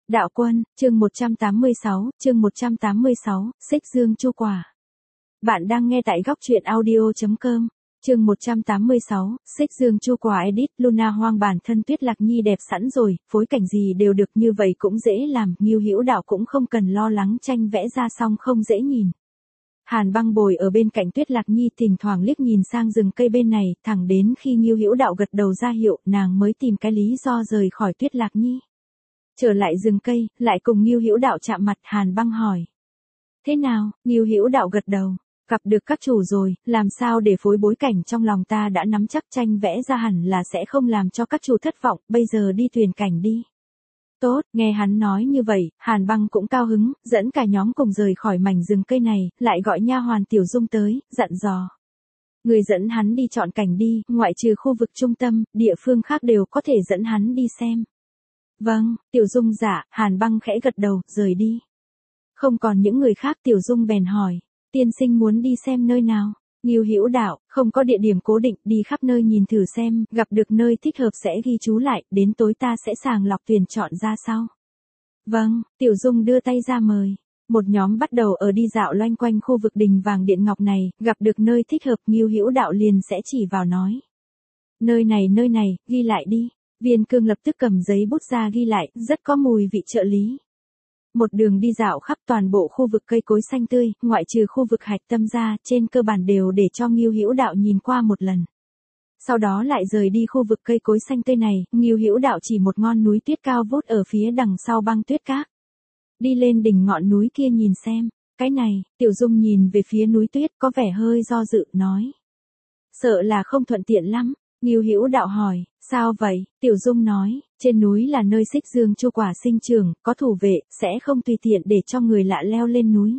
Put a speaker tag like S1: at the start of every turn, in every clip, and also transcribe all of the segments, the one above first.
S1: Đạo Quân, chương 186, Xích Dương Chu Quả. Bạn đang nghe tại góc truyện audio.com. Chương 186, Xích Dương Chu Quả edit. Luna Hoang bản thân Tuyết Lạc Nhi đẹp sẵn rồi, phối cảnh gì đều được, như vậy cũng dễ làm, Ngưu Hữu Đạo cũng không cần lo lắng tranh vẽ ra xong không dễ nhìn. Hàn Băng bồi ở bên cạnh Tuyết Lạc Nhi, thỉnh thoảng liếc nhìn sang rừng cây bên này, thẳng đến khi Ngưu Hữu Đạo gật đầu ra hiệu, nàng mới tìm cái lý do rời khỏi Tuyết Lạc Nhi. Trở lại rừng cây, lại cùng Ngưu Hữu Đạo chạm mặt. Hàn Băng hỏi: thế nào? Ngưu Hữu Đạo gật đầu: gặp được các chủ rồi, làm sao để phối bối cảnh trong lòng ta đã nắm chắc, tranh vẽ ra hẳn là sẽ không làm cho các chủ thất vọng, bây giờ đi tuyển cảnh đi. Tốt, nghe hắn nói như vậy, Hàn Băng cũng cao hứng, dẫn cả nhóm cùng rời khỏi mảnh rừng cây này, lại gọi nha hoàn Tiểu Dung tới, dặn dò: người dẫn hắn đi chọn cảnh đi, ngoại trừ khu vực trung tâm, địa phương khác đều có thể dẫn hắn đi xem. Vâng, Tiểu Dung dạ. Hàn Băng khẽ gật đầu, rời đi. Không còn những người khác, Tiểu Dung bèn hỏi: tiên sinh muốn đi xem nơi nào? Ngưu Hữu Đạo: không có địa điểm cố định, đi khắp nơi nhìn thử xem, gặp được nơi thích hợp sẽ ghi chú lại, đến tối ta sẽ sàng lọc tuyển chọn ra sau. Vâng, Tiểu Dung đưa tay ra mời. Một nhóm bắt đầu ở đi dạo loanh quanh khu vực đình vàng điện ngọc này, gặp được nơi thích hợp, Ngưu Hữu Đạo liền sẽ chỉ vào nói: nơi này, ghi lại đi. Viên Cương lập tức cầm giấy bút ra ghi lại, rất có mùi vị trợ lý. Một đường đi dạo khắp toàn bộ khu vực cây cối xanh tươi, ngoại trừ khu vực hạch tâm ra, trên cơ bản đều để cho Ngưu Hữu Đạo nhìn qua một lần. Sau đó lại rời đi khu vực cây cối xanh tươi này, Ngưu Hữu Đạo chỉ một ngọn núi tuyết cao vút ở phía đằng sau băng tuyết các. Đi lên đỉnh ngọn núi kia nhìn xem. Cái này, Tiểu Dung nhìn về phía núi tuyết, có vẻ hơi do dự, nói: sợ là không thuận tiện lắm. Ngưu Hữu Đạo hỏi: sao vậy? Tiểu Dung nói: trên núi là nơi Xích Dương Chu Quả sinh trưởng, có thủ vệ, sẽ không tùy tiện để cho người lạ leo lên núi.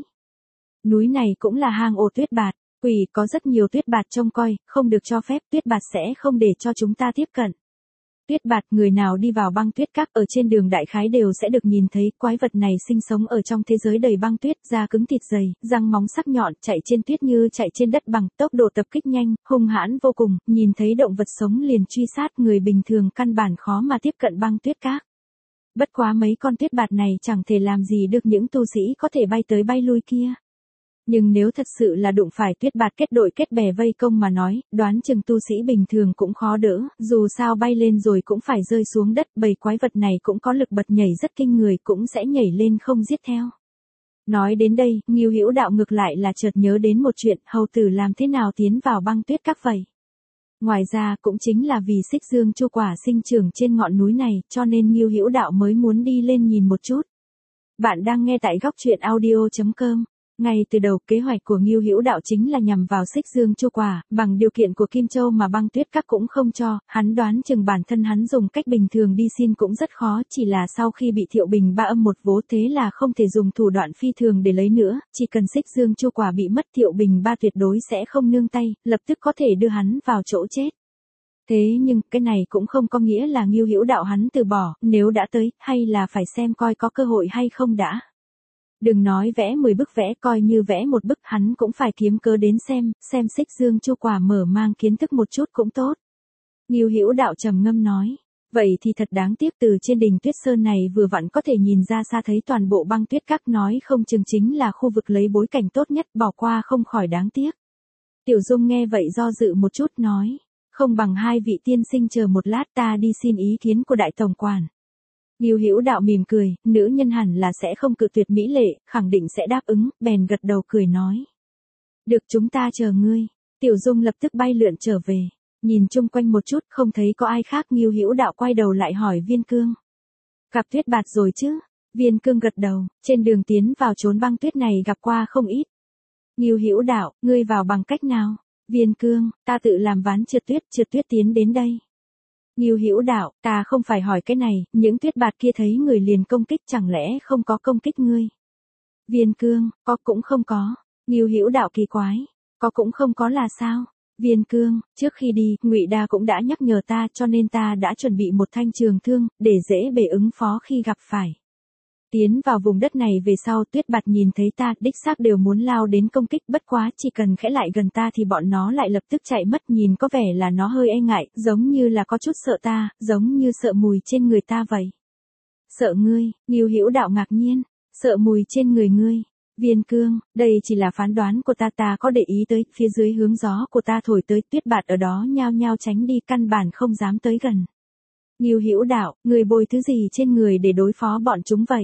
S1: Núi này cũng là hang ổ tuyết bạt, quỷ có rất nhiều tuyết bạt trông coi, không được cho phép, tuyết bạt sẽ không để cho chúng ta tiếp cận. Tuyết bạt, người nào đi vào băng tuyết các ở trên đường đại khái đều sẽ được nhìn thấy, quái vật này sinh sống ở trong thế giới đầy băng tuyết, da cứng thịt dày, răng móng sắc nhọn, chạy trên tuyết như chạy trên đất bằng, tốc độ tập kích nhanh, hung hãn vô cùng, nhìn thấy động vật sống liền truy sát, người bình thường căn bản khó mà tiếp cận băng tuyết các. Bất quá mấy con tuyết bạt này chẳng thể làm gì được những tu sĩ có thể bay tới bay lui kia. Nhưng nếu thật sự là đụng phải tuyết bạt kết đội kết bè vây công mà nói, đoán chừng tu sĩ bình thường cũng khó đỡ, dù sao bay lên rồi cũng phải rơi xuống đất, bầy quái vật này cũng có lực bật nhảy rất kinh người, cũng sẽ nhảy lên không giết theo. Nói đến đây, Ngưu Hữu Đạo ngược lại là chợt nhớ đến một chuyện, hầu tử làm thế nào tiến vào băng tuyết các vậy? Ngoài ra cũng chính là vì Xích Dương Chu Quả sinh trưởng trên ngọn núi này, cho nên Ngưu Hữu Đạo mới muốn đi lên nhìn một chút. Bạn đang nghe tại góc truyện audio.com. Ngay từ đầu, kế hoạch của Ngưu Hữu Đạo chính là nhằm vào Xích Dương Chu Quả, bằng điều kiện của Kim Châu mà băng tuyết các cũng không cho, hắn đoán chừng bản thân hắn dùng cách bình thường đi xin cũng rất khó, chỉ là sau khi bị Thiệu Bình ba âm một vố thế là không thể dùng thủ đoạn phi thường để lấy nữa, chỉ cần Xích Dương Chu Quả bị mất Thiệu Bình ba tuyệt đối sẽ không nương tay, lập tức có thể đưa hắn vào chỗ chết. Thế nhưng, cái này cũng không có nghĩa là Ngưu Hữu Đạo hắn từ bỏ, nếu đã tới, hay là phải xem coi có cơ hội hay không đã. Đừng nói vẽ 10 bức vẽ, coi như vẽ một bức hắn cũng phải kiếm cớ đến xem Xích Dương Chu Quả mở mang kiến thức một chút cũng tốt. Ngưu Hữu Đạo trầm ngâm nói: vậy thì thật đáng tiếc, từ trên đỉnh Tuyết Sơn này vừa vặn có thể nhìn ra xa thấy toàn bộ băng tuyết các, nói không chừng chính là khu vực lấy bối cảnh tốt nhất, bỏ qua không khỏi đáng tiếc. Tiểu Dung nghe vậy do dự một chút nói: không bằng hai vị tiên sinh chờ một lát, ta đi xin ý kiến của đại tổng quản. Ngưu Hữu Đạo mỉm cười, nữ nhân hẳn là sẽ không cự tuyệt mỹ lệ, khẳng định sẽ đáp ứng, bèn gật đầu cười nói: được, chúng ta chờ ngươi. Tiểu Dung lập tức bay lượn trở về, nhìn chung quanh một chút không thấy có ai khác, Ngưu Hữu Đạo quay đầu lại hỏi Viên Cương: gặp tuyết bạt rồi chứ? Viên Cương gật đầu, trên đường tiến vào chốn băng tuyết này gặp qua không ít. Ngưu Hữu Đạo: ngươi vào bằng cách nào? Viên Cương: ta tự làm ván trượt tuyết tiến đến đây. Ngưu Hữu Đạo: ta không phải hỏi cái này, những tuyết bạt kia thấy người liền công kích, chẳng lẽ không có công kích ngươi? Viên Cương: có cũng không có. Ngưu Hữu Đạo kỳ quái: có cũng không có là sao? Viên Cương: trước khi đi, Ngụy Đa cũng đã nhắc nhở ta, cho nên ta đã chuẩn bị một thanh trường thương, để dễ bề ứng phó khi gặp phải. Tiến vào vùng đất này về sau, tuyết bạt nhìn thấy ta, đích xác đều muốn lao đến công kích, bất quá chỉ cần khẽ lại gần ta thì bọn nó lại lập tức chạy mất, nhìn có vẻ là nó hơi e ngại, giống như là có chút sợ ta, giống như sợ mùi trên người ta vậy. Sợ ngươi, Ngưu Hữu Đạo ngạc nhiên, sợ mùi trên người ngươi. Viên Cương, đây chỉ là phán đoán của ta có để ý tới, phía dưới hướng gió của ta thổi tới, Tuyết Bạt ở đó nhao nhao tránh đi, căn bản không dám tới gần. Ngưu Hữu Đạo, người bôi thứ gì trên người để đối phó bọn chúng vậy?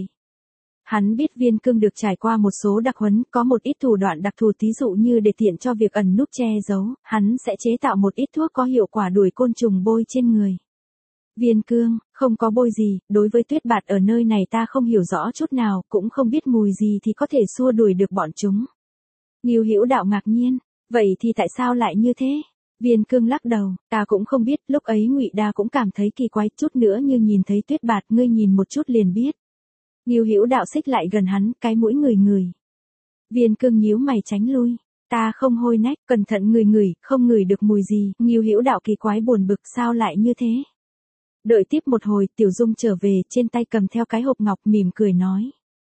S1: Hắn biết Viên Cương được trải qua một số đặc huấn, có một ít thủ đoạn đặc thù, thí dụ như để tiện cho việc ẩn núp che giấu, hắn sẽ chế tạo một ít thuốc có hiệu quả đuổi côn trùng bôi trên người. Viên Cương, không có bôi gì, đối với Tuyết Bạt ở nơi này ta không hiểu rõ chút nào, cũng không biết mùi gì thì có thể xua đuổi được bọn chúng. Ngưu Hữu Đạo ngạc nhiên, vậy thì tại sao lại như thế? Viên Cương lắc đầu, ta cũng không biết, lúc ấy Ngụy Đa cũng cảm thấy kỳ quái, chút nữa như nhìn thấy Tuyết Bạt, ngươi nhìn một chút liền biết. Ngưu Hữu Đạo xích lại gần hắn, cái mũi ngửi. Viên Cương nhíu mày tránh lui. Ta không hôi nách, cẩn thận ngửi, không ngửi được mùi gì. Ngưu Hữu Đạo kỳ quái buồn bực, sao lại như thế? Đợi tiếp một hồi, Tiểu Dung trở về, trên tay cầm theo cái hộp ngọc, mỉm cười nói.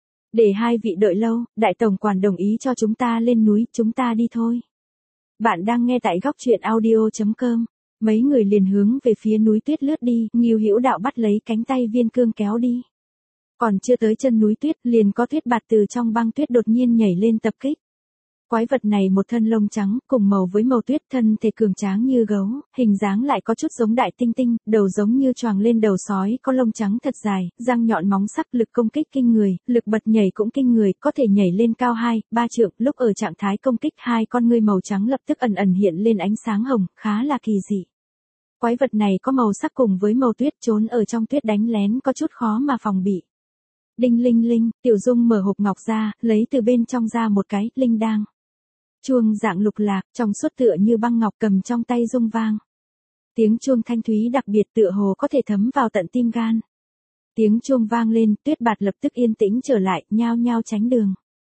S1: Để hai vị đợi lâu, đại tổng quản đồng ý cho chúng ta lên núi, chúng ta đi thôi. Bạn đang nghe tại góc truyện audio.com. Mấy người liền hướng về phía núi tuyết lướt đi, Ngưu Hữu Đạo bắt lấy cánh tay Viên Cương kéo đi. Còn chưa tới chân núi tuyết, liền có Tuyết Bạt từ trong băng tuyết đột nhiên nhảy lên tập kích. Quái vật này một thân lông trắng, cùng màu với màu tuyết, thân thể cường tráng như gấu, hình dáng lại có chút giống đại tinh tinh, đầu giống như choàng lên đầu sói, có lông trắng thật dài, răng nhọn móng sắc, lực công kích kinh người, lực bật nhảy cũng kinh người, có thể nhảy lên cao 2-3 trượng, lúc ở trạng thái công kích, hai con ngươi màu trắng lập tức ẩn ẩn hiện lên ánh sáng hồng, khá là kỳ dị. Quái vật này có màu sắc cùng với màu tuyết, trốn ở trong tuyết đánh lén có chút khó mà phòng bị. Đinh linh linh, Tiểu Dung mở hộp ngọc ra, lấy từ bên trong ra một cái linh đang. Chuông dạng lục lạc, trong suốt tựa như băng ngọc, cầm trong tay rung vang. Tiếng chuông thanh thúy đặc biệt, tựa hồ có thể thấm vào tận tim gan. Tiếng chuông vang lên, Tuyết Bạt lập tức yên tĩnh trở lại, nhao nhao tránh đường.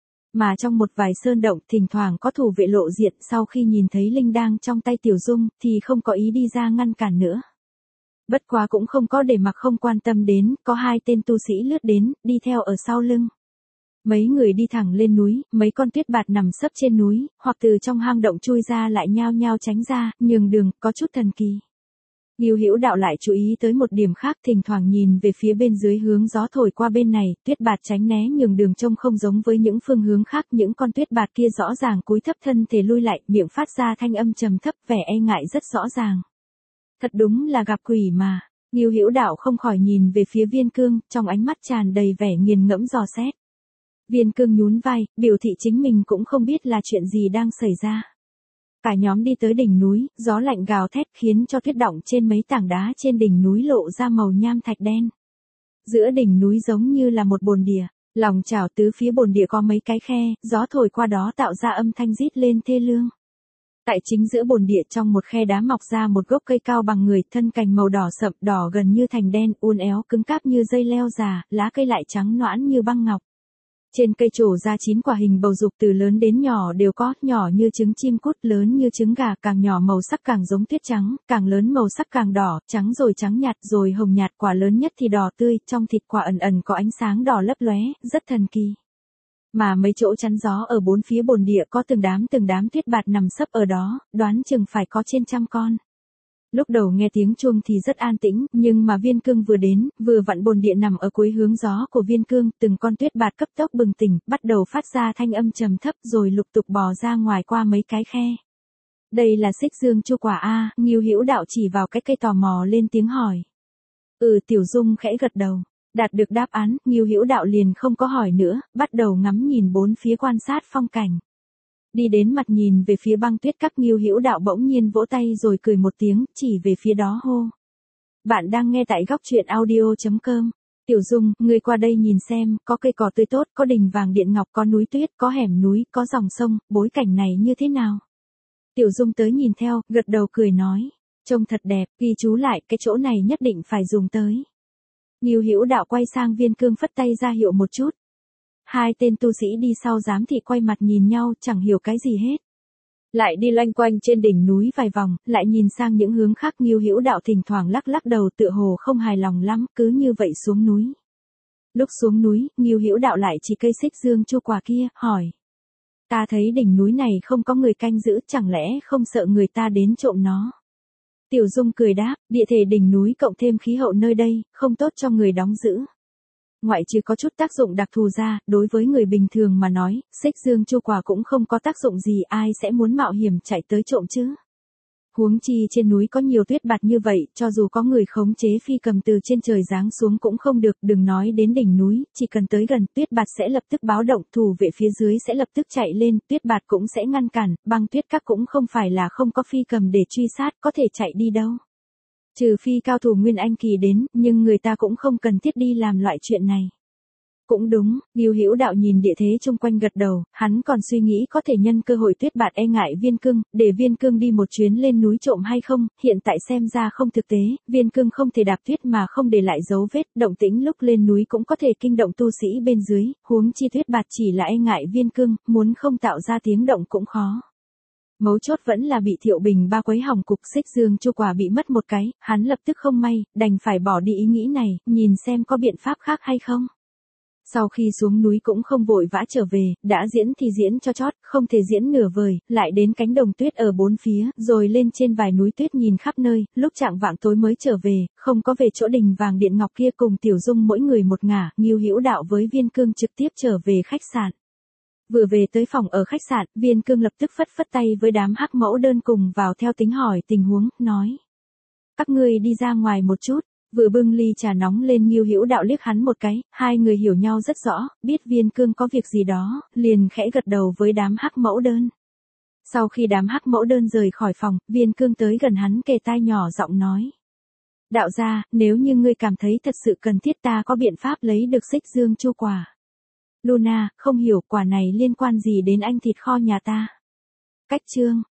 S1: Mà trong một vài sơn động, thỉnh thoảng có thủ vệ lộ diện, sau khi nhìn thấy linh đang trong tay Tiểu Dung, thì không có ý đi ra ngăn cản nữa. Bất quá cũng không có để mặc không quan tâm đến, có hai tên tu sĩ lướt đến, đi theo ở sau lưng. Mấy người đi thẳng lên núi, mấy con Tuyết Bạt nằm sấp trên núi, hoặc từ trong hang động chui ra lại nhao nhao tránh ra, nhường đường, có chút thần kỳ. Ngưu Hữu Đạo lại chú ý tới một điểm khác, thỉnh thoảng nhìn về phía bên dưới hướng gió thổi qua bên này, Tuyết Bạt tránh né nhường đường trông không giống với những phương hướng khác, những con Tuyết Bạt kia rõ ràng cúi thấp thân thể lui lại, miệng phát ra thanh âm trầm thấp, vẻ e ngại rất rõ ràng. Thật đúng là gặp quỷ mà. Ngưu Hữu Đạo không khỏi nhìn về phía Viên Cương, trong ánh mắt tràn đầy vẻ nghiền ngẫm dò xét. Viên Cương nhún vai, biểu thị chính mình cũng không biết là chuyện gì đang xảy ra. Cả nhóm đi tới đỉnh núi, gió lạnh gào thét khiến cho tuyết đọng trên mấy tảng đá trên đỉnh núi lộ ra màu nham thạch đen. Giữa đỉnh núi giống như là một bồn địa, lòng chảo tứ phía bồn địa có mấy cái khe, gió thổi qua đó tạo ra âm thanh rít lên thê lương. Tại chính giữa bồn địa, trong một khe đá mọc ra một gốc cây cao bằng người, thân cành màu đỏ sậm, đỏ gần như thành đen, uốn éo cứng cáp như dây leo già, lá cây lại trắng nõn như băng ngọc. Trên cây trổ ra 9 quả hình bầu dục, từ lớn đến nhỏ đều có, nhỏ như trứng chim cút, lớn như trứng gà, càng nhỏ màu sắc càng giống tuyết trắng, càng lớn màu sắc càng đỏ, trắng rồi trắng nhạt rồi hồng nhạt, quả lớn nhất thì đỏ tươi, trong thịt quả ẩn ẩn có ánh sáng đỏ lấp lóe, rất thần kỳ. Mà mấy chỗ chắn gió ở bốn phía bồn địa có từng đám Tuyết Bạt nằm sấp ở đó, đoán chừng phải có trên 100 con. Lúc đầu nghe tiếng chuông thì rất an tĩnh, nhưng mà Viên Cương vừa đến, vừa vặn bồn địa nằm ở cuối hướng gió của Viên Cương, từng con Tuyết Bạt cấp tốc bừng tỉnh, bắt đầu phát ra thanh âm trầm thấp rồi lục tục bò ra ngoài qua mấy cái khe. Đây là xích dương chu quả a, Ngưu Hữu Đạo chỉ vào cái cây tò mò lên tiếng hỏi. Tiểu Dung khẽ gật đầu. Đạt được đáp án, Ngưu Hữu Đạo liền không có hỏi nữa, bắt đầu ngắm nhìn bốn phía quan sát phong cảnh. Đi đến mặt nhìn về phía băng tuyết các, Ngưu Hữu Đạo bỗng nhiên vỗ tay rồi cười một tiếng, chỉ về phía đó hô. Bạn đang nghe tại góc truyện audio.com. Tiểu Dung, ngươi qua đây nhìn xem, có cây cỏ tươi tốt, có đình vàng điện ngọc, có núi tuyết, có hẻm núi, có dòng sông, bối cảnh này như thế nào? Tiểu Dung tới nhìn theo, gật đầu cười nói. Trông thật đẹp, ghi chú lại, cái chỗ này nhất định phải dùng tới. Ngưu Hữu Đạo quay sang Viên Cương phất tay ra hiệu một chút. Hai tên tu sĩ đi sau giám thị quay mặt nhìn nhau, chẳng hiểu cái gì hết. Lại đi loanh quanh trên đỉnh núi vài vòng, lại nhìn sang những hướng khác, Ngưu Hữu Đạo thỉnh thoảng lắc lắc đầu tựa hồ không hài lòng lắm, cứ như vậy xuống núi. Lúc xuống núi, Ngưu Hữu Đạo lại chỉ cây xích dương chu quả kia, hỏi. Ta thấy đỉnh núi này không có người canh giữ, chẳng lẽ không sợ người ta đến trộm nó? Tiểu Dung cười đáp, địa thể đỉnh núi cộng thêm khí hậu nơi đây, không tốt cho người đóng giữ. Ngoại trừ có chút tác dụng đặc thù ra, đối với người bình thường mà nói, xích dương chu quả cũng không có tác dụng gì, ai sẽ muốn mạo hiểm chạy tới trộm chứ. Huống chi trên núi có nhiều tuyết bạt như vậy, cho dù có người khống chế phi cầm từ trên trời giáng xuống cũng không được, đừng nói đến đỉnh núi, chỉ cần tới gần, tuyết bạt sẽ lập tức báo động, thủ vệ phía dưới sẽ lập tức chạy lên, tuyết bạt cũng sẽ ngăn cản, băng tuyết các cũng không phải là không có phi cầm để truy sát, có thể chạy đi đâu. Trừ phi cao thủ Nguyên Anh kỳ đến, nhưng người ta cũng không cần thiết đi làm loại chuyện này. Cũng đúng, Ngưu Hữu Đạo nhìn địa thế chung quanh gật đầu, hắn còn suy nghĩ có thể nhân cơ hội tuyết bạt e ngại Viên Cương, để Viên Cương đi một chuyến lên núi trộm hay không, hiện tại xem ra không thực tế, Viên Cương không thể đạp tuyết mà không để lại dấu vết, động tĩnh lúc lên núi cũng có thể kinh động tu sĩ bên dưới, huống chi tuyết bạt chỉ là e ngại Viên Cương, muốn không tạo ra tiếng động cũng khó. Mấu chốt vẫn là bị Thiệu Bình ba quấy hỏng cục, xích dương chu quả bị mất một cái, hắn lập tức không may, đành phải bỏ đi ý nghĩ này, nhìn xem có biện pháp khác hay không. Sau khi xuống núi cũng không vội vã trở về, đã diễn thì diễn cho chót, không thể diễn nửa vời, lại đến cánh đồng tuyết ở bốn phía, rồi lên trên vài núi tuyết nhìn khắp nơi, lúc chạng vạng tối mới trở về, không có về chỗ đình vàng điện ngọc kia cùng Tiểu Dung mỗi người một ngả, Ngưu Hữu Đạo với Viên Cương trực tiếp trở về khách sạn. Vừa về tới phòng ở khách sạn, Viên Cương lập tức phất phất tay với đám hắc mẫu đơn cùng vào theo tính hỏi tình huống, nói. Các ngươi đi ra ngoài một chút. Vừa bưng ly trà nóng lên, Ngưu Hữu Đạo liếc hắn một cái, hai người hiểu nhau rất rõ, biết Viên Cương có việc gì đó, liền khẽ gật đầu với đám hắc mẫu đơn. Sau khi đám hắc mẫu đơn rời khỏi phòng, Viên Cương tới gần hắn kề tai nhỏ giọng nói. Đạo gia, nếu như ngươi cảm thấy thật sự cần thiết ta có biện pháp lấy được xích dương chu quả. Luna, không hiểu quả này liên quan gì đến anh thịt kho nhà ta. Cách chương.